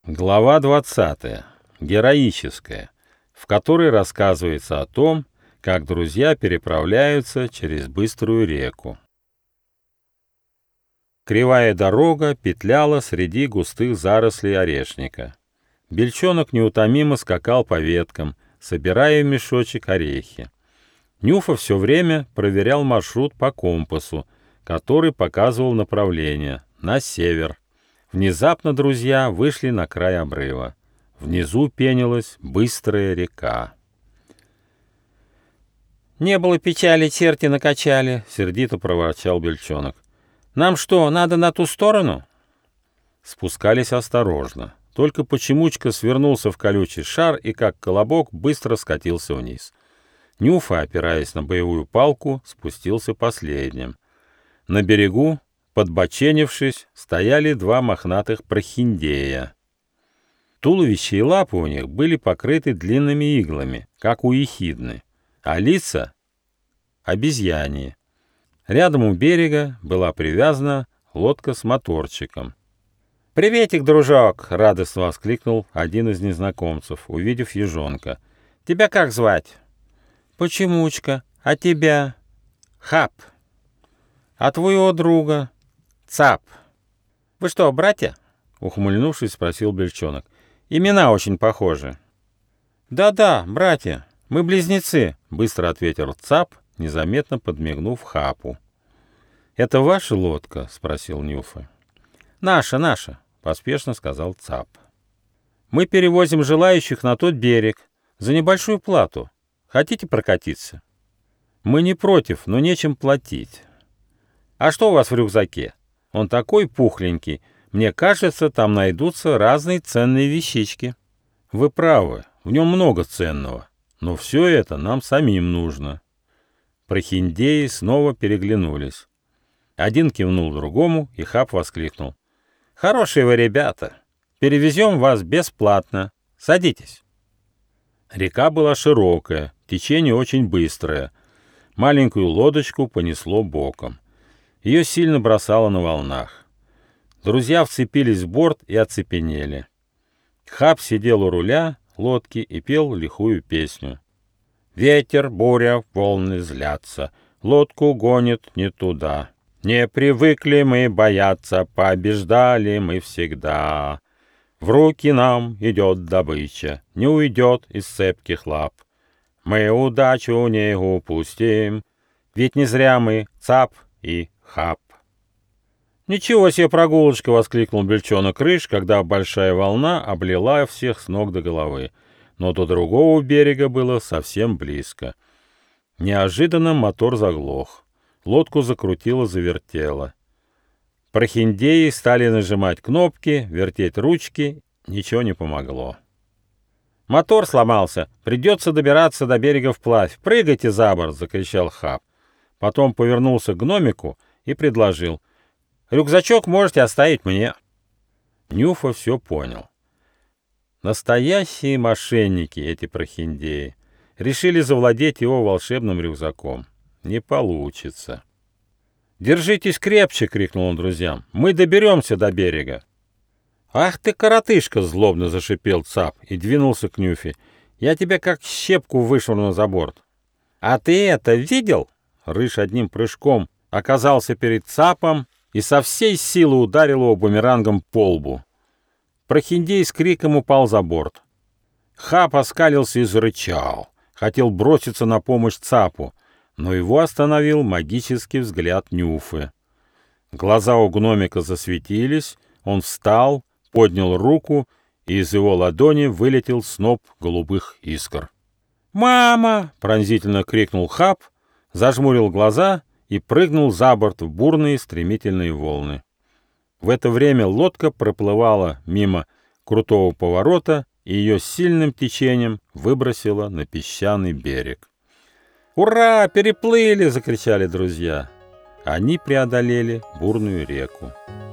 Глава 20. Героическая, в которой рассказывается о том, как друзья переправляются через быструю реку. Кривая дорога петляла среди густых зарослей орешника. Бельчонок неутомимо скакал по веткам, собирая в мешочек орехи. Нюфа все время проверял маршрут по компасу, который показывал направление на север. Внезапно друзья вышли на край обрыва. Внизу пенилась быстрая река. «Не было печали, черти накачали», — сердито проворчал Бельчонок. «Нам что, надо на ту сторону?» Спускались осторожно. Только почемучка свернулся в колючий шар и, как колобок, быстро скатился вниз. Нюфа, опираясь на боевую палку, спустился последним. На берегу, подбоченившись, стояли два мохнатых прохиндея. Туловище и лапы у них были покрыты длинными иглами, как у ехидны, а лица — обезьяньи. Рядом у берега была привязана лодка с моторчиком. «Приветик, дружок!» — радостно воскликнул один из незнакомцев, увидев ежонка. «Тебя как звать?» «Почемучка. А тебя?» «Хап». «А твоего друга?» «Цап». «Вы что, братья?» — ухмыльнувшись, спросил Бельчонок. «Имена очень похожи». «Да-да, братья, мы близнецы», — быстро ответил Цап, незаметно подмигнув Хапу. «Это ваша лодка?» — спросил Нюфа. «Наша», — поспешно сказал Цап. «Мы перевозим желающих на тот берег за небольшую плату. Хотите прокатиться?» «Мы не против, но нечем платить». «А что у вас в рюкзаке? Он такой пухленький. Мне кажется, там найдутся разные ценные вещички». «Вы правы, в нем много ценного, но все это нам самим нужно». Прохиндеи снова переглянулись. Один кивнул другому, и Хап воскликнул. «Хорошие вы ребята. Перевезем вас бесплатно. Садитесь». Река была широкая, течение очень быстрое. Маленькую лодочку понесло боком. Ее сильно бросало на волнах. Друзья вцепились в борт и оцепенели. Хап сидел у руля лодки и пел лихую песню. «Ветер, буря, волны злятся, лодку гонит не туда. Не привыкли мы бояться, побеждали мы всегда. В руки нам идет добыча, не уйдет из цепких лап. Мы удачу не упустим, ведь не зря мы Цап и Хап». «Ничего себе прогулочка!» — воскликнул Бельчонок Рыж, когда большая волна облила всех с ног до головы. Но до другого берега было совсем близко. Неожиданно мотор заглох. Лодку закрутило-завертело. Прохиндеи стали нажимать кнопки, вертеть ручки. Ничего не помогло. «Мотор сломался. Придется добираться до берега вплавь. Прыгайте за борт!» — закричал Хап. Потом повернулся к гномику и предложил. «Рюкзачок можете оставить мне». Нюфа все понял. Настоящие мошенники эти прохиндеи. Решили завладеть его волшебным рюкзаком. Не получится. «Держитесь крепче!» — крикнул он друзьям. «Мы доберемся до берега!» «Ах ты, коротышка!» — злобно зашипел Цап и двинулся к Нюфе. «Я тебя как щепку вышвырну за борт». «А ты это видел?» Рыж одним прыжком оказался перед Цапом и со всей силы ударил его бумерангом по лбу. Прохиндей с криком упал за борт. Хап оскалился и зарычал. Хотел броситься на помощь Цапу, но его остановил магический взгляд Нюфы. Глаза у гномика засветились, он встал, поднял руку, и из его ладони вылетел сноп голубых искр. «Мама!» — пронзительно крикнул Хап, зажмурил глаза и прыгнул за борт в бурные стремительные волны. В это время лодка проплывала мимо крутого поворота, и ее сильным течением выбросило на песчаный берег. «Ура! Переплыли!» — закричали друзья. Они преодолели бурную реку.